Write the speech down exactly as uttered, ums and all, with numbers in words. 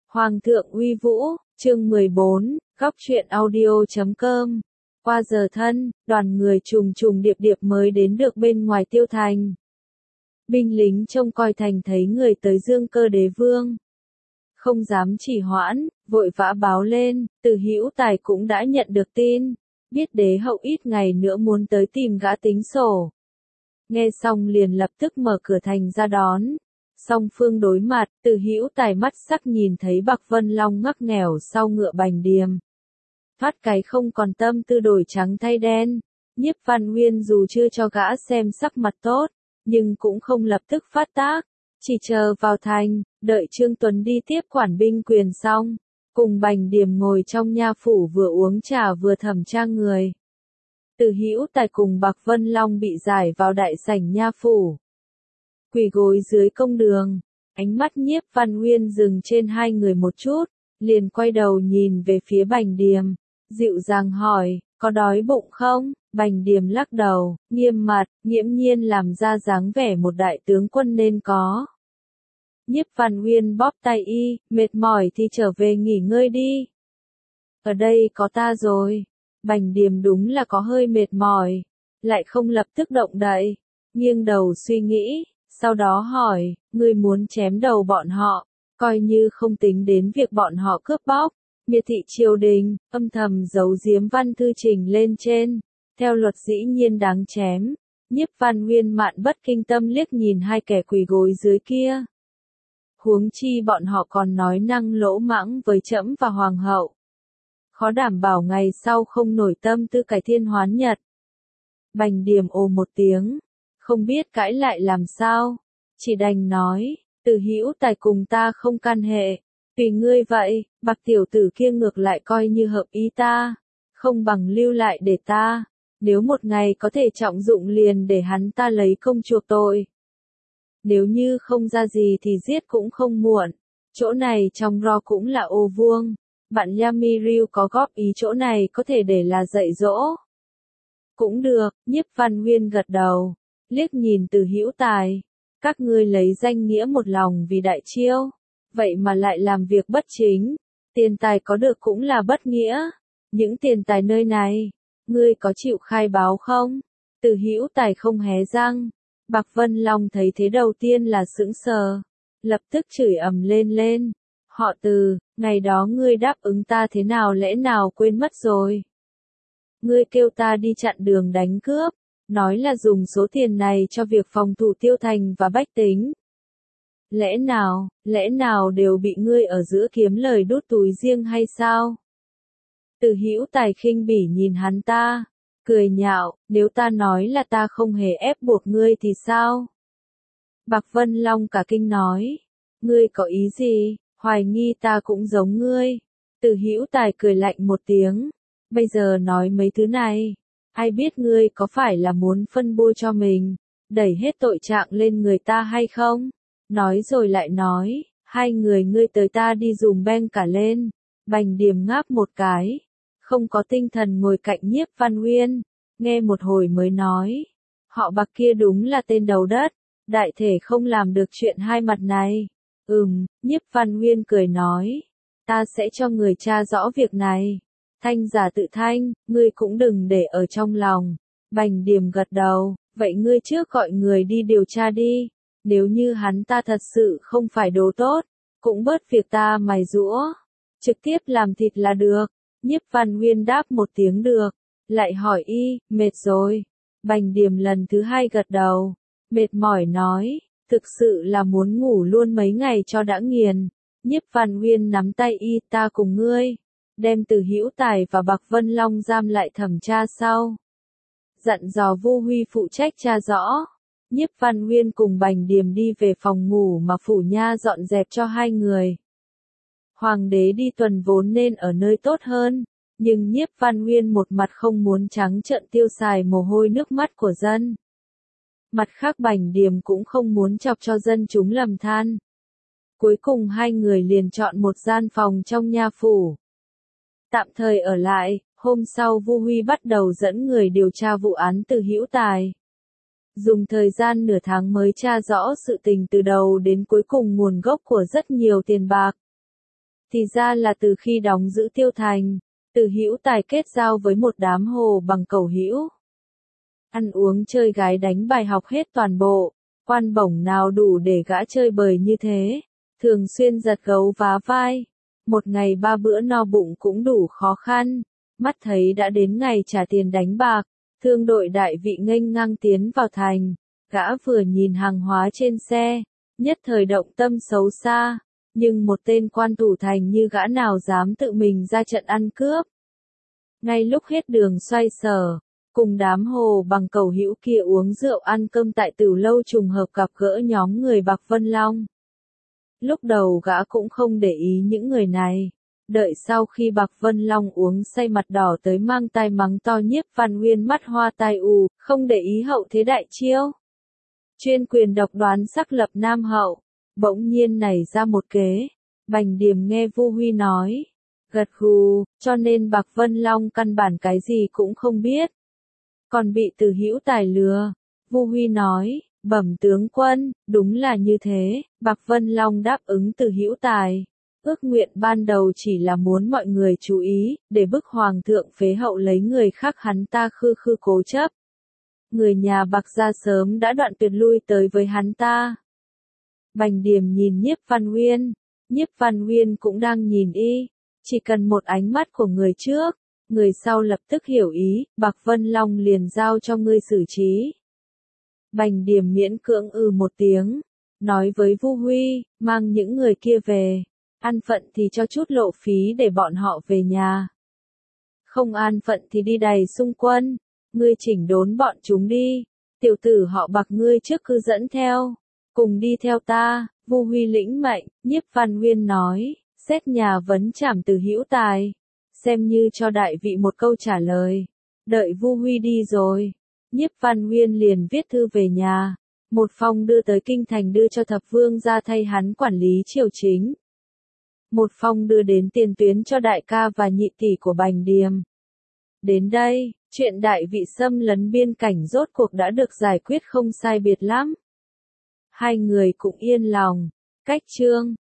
Hoàng thượng uy vũ, chương mười bốn, góc truyện audio chấm com. Qua giờ thân, đoàn người trùng trùng điệp điệp mới đến được bên ngoài tiêu thành. Binh lính trông coi thành thấy người tới Dương Cơ Đế Vương. Không dám trì hoãn, vội vã báo lên, Từ Hữu Tài cũng đã nhận được tin, biết đế hậu ít ngày nữa muốn tới tìm gã tính sổ. Nghe xong liền lập tức mở cửa thành ra đón. Song phương đối mặt, Từ Hữu Tài mắt sắc nhìn thấy Bạc Vân Long ngắc nghèo sau ngựa Bành Điềm. Thoát cái không còn tâm tư đổi trắng thay đen. Nhiếp Văn Huyên dù chưa cho gã xem sắc mặt tốt, nhưng cũng không lập tức phát tác, chỉ chờ vào thành, đợi Trương Tuấn đi tiếp quản binh quyền xong, cùng Bành Điềm ngồi trong nha phủ vừa uống trà vừa thẩm tra người. Từ Hữu Tài cùng Bạc Vân Long bị giải vào đại sảnh nha phủ. Quỳ gối dưới công đường, ánh mắt Nhiếp Văn Huyên dừng trên hai người một chút, liền quay đầu nhìn về phía Bành Điềm, dịu dàng hỏi, có đói bụng không? Bành Điềm lắc đầu, nghiêm mặt, nghiễm nhiên làm ra dáng vẻ một đại tướng quân nên có. Nhiếp Văn Huyên bóp tay y, mệt mỏi thì trở về nghỉ ngơi đi. Ở đây có ta rồi. Bành Điềm đúng là có hơi mệt mỏi, lại không lập tức động đậy, nghiêng đầu suy nghĩ. Sau đó hỏi, ngươi muốn chém đầu bọn họ, coi như không tính đến việc bọn họ cướp bóc. Miệt thị triều đình, âm thầm giấu giếm văn thư trình lên trên, theo luật dĩ nhiên đáng chém. Nhiếp Văn Huyên mạn bất kinh tâm liếc nhìn hai kẻ quỳ gối dưới kia. Huống chi bọn họ còn nói năng lỗ mãng với trẫm và hoàng hậu. Khó đảm bảo ngày sau không nổi tâm tư cải thiên hoán nhật. Bành Điềm ồ một tiếng. Không biết cãi lại làm sao, chỉ đành nói, Từ Hữu Tài cùng ta không can hệ, tùy ngươi vậy. Bạc tiểu tử kia ngược lại coi như hợp ý ta, không bằng lưu lại để ta, nếu một ngày có thể trọng dụng liền để hắn ta lấy công chuộc tội. Nếu như không ra gì thì giết cũng không muộn, chỗ này trong ro cũng là ô vuông, bạn Yamiriu có góp ý chỗ này có thể để là dạy dỗ. Cũng được, Nhiếp Văn Huyên gật đầu. Liếc nhìn Từ Hữu Tài, các ngươi lấy danh nghĩa một lòng vì đại chiêu, vậy mà lại làm việc bất chính, tiền tài có được cũng là bất nghĩa, những tiền tài nơi này, ngươi có chịu khai báo không? Từ Hữu Tài không hé răng, Bạc Vân Long thấy thế đầu tiên là sững sờ, lập tức chửi ầm lên lên, họ Từ, ngày đó ngươi đáp ứng ta thế nào lẽ nào quên mất rồi? Ngươi kêu ta đi chặn đường đánh cướp, nói là dùng số tiền này cho việc phòng thủ tiêu thành và bách tính. Lẽ nào, lẽ nào đều bị ngươi ở giữa kiếm lời đút túi riêng hay sao? Từ Hữu Tài khinh bỉ nhìn hắn ta, cười nhạo, nếu ta nói là ta không hề ép buộc ngươi thì sao? Bạc Vân Long cả kinh nói, ngươi có ý gì, hoài nghi ta cũng giống ngươi. Từ Hữu Tài cười lạnh một tiếng, bây giờ nói mấy thứ này. Ai biết ngươi có phải là muốn phân bua cho mình, đẩy hết tội trạng lên người ta hay không? Nói rồi lại nói, hai người ngươi tới ta đi dùm beng cả lên. Bành Điềm ngáp một cái, không có tinh thần ngồi cạnh Nhiếp Văn Huyên, nghe một hồi mới nói, họ Bạc kia đúng là tên đầu đất, đại thể không làm được chuyện hai mặt này. Ừm, Nhiếp Văn Huyên cười nói, ta sẽ cho người tra rõ việc này. Thanh giả tự thanh, ngươi cũng đừng để ở trong lòng. Bành Điềm gật đầu, vậy ngươi trước gọi người đi điều tra đi. Nếu như hắn ta thật sự không phải đồ tốt, cũng bớt việc ta mài giũa. Trực tiếp làm thịt là được. Nhiếp Văn Huyên đáp một tiếng được, lại hỏi y, mệt rồi. Bành Điềm lần thứ hai gật đầu, mệt mỏi nói, thực sự là muốn ngủ luôn mấy ngày cho đã nghiền. Nhiếp Văn Huyên nắm tay y, ta cùng ngươi. Đem Từ Hữu Tài và Bạc Vân Long giam lại thẩm tra sau. Dặn dò Vu Huy phụ trách tra rõ. Nhiếp Văn Huyên cùng Bành Điềm đi về phòng ngủ mà phủ nha dọn dẹp cho hai người. Hoàng đế đi tuần vốn nên ở nơi tốt hơn, nhưng Nhiếp Văn Huyên một mặt không muốn trắng trợn tiêu xài mồ hôi nước mắt của dân. Mặt khác Bành Điềm cũng không muốn chọc cho dân chúng lầm than. Cuối cùng hai người liền chọn một gian phòng trong nha phủ. Tạm thời ở lại, hôm sau Vu Huy bắt đầu dẫn người điều tra vụ án Từ Hữu Tài. Dùng thời gian nửa tháng mới tra rõ sự tình từ đầu đến cuối cùng nguồn gốc của rất nhiều tiền bạc. Thì ra là từ khi đóng giữ Tiêu Thành, Từ Hữu Tài kết giao với một đám hồ bằng cầu hữu. Ăn uống chơi gái đánh bài học hết toàn bộ, quan bổng nào đủ để gã chơi bời như thế, thường xuyên giật gấu vá vai. Một ngày ba bữa no bụng cũng đủ khó khăn, mắt thấy đã đến ngày trả tiền đánh bạc, thương đội đại vị nghênh ngang tiến vào thành, gã vừa nhìn hàng hóa trên xe, nhất thời động tâm xấu xa, nhưng một tên quan thủ thành như gã nào dám tự mình ra trận ăn cướp. Ngay lúc hết đường xoay sở, cùng đám hồ bằng cầu hữu kia uống rượu ăn cơm tại Tửu Lâu trùng hợp gặp gỡ nhóm người Bạc Vân Long. Lúc đầu gã cũng không để ý những người này, đợi sau khi Bạc Vân Long uống say mặt đỏ tới mang tai mắng to Nhiếp Văn Huyên mắt hoa tai ù, không để ý hậu thế đại chiêu. Chuyên quyền độc đoán sắc lập nam hậu, bỗng nhiên nảy ra một kế. Bành Điềm nghe Vu Huy nói, gật gù, cho nên Bạc Vân Long căn bản cái gì cũng không biết. Còn bị Từ Hữu Tài lừa. Vu Huy nói, bẩm tướng quân, đúng là như thế, Bạc Vân Long đáp ứng Từ Hữu Tài. Ước nguyện ban đầu chỉ là muốn mọi người chú ý, để bức hoàng thượng phế hậu lấy người khác hắn ta khư khư cố chấp. Người nhà Bạc gia sớm đã đoạn tuyệt lui tới với hắn ta. Bành Điềm nhìn Nhiếp Văn Huyên, Nhiếp Văn Huyên cũng đang nhìn y, chỉ cần một ánh mắt của người trước, người sau lập tức hiểu ý, Bạc Vân Long liền giao cho ngươi xử trí. Bành Điềm miễn cưỡng ừ một tiếng, nói với Vu Huy, mang những người kia về, an phận thì cho chút lộ phí để bọn họ về nhà. Không an phận thì đi đày xung quân, ngươi chỉnh đốn bọn chúng đi, tiểu tử họ Bạc ngươi trước cứ dẫn theo, cùng đi theo ta. Vu Huy lĩnh mệnh, Nhiếp Văn Huyên nói, xét nhà vấn trảm Từ Hữu Tài, xem như cho đại vị một câu trả lời. Đợi Vu Huy đi rồi, Nhiếp Văn Huyên liền viết thư về nhà, một phong đưa tới kinh thành đưa cho Thập Vương ra thay hắn quản lý triều chính. Một phong đưa đến tiền tuyến cho đại ca và nhị tỷ của Bành Điềm. Đến đây, chuyện đại vị xâm lấn biên cảnh rốt cuộc đã được giải quyết không sai biệt lắm. Hai người cũng yên lòng. Cách chương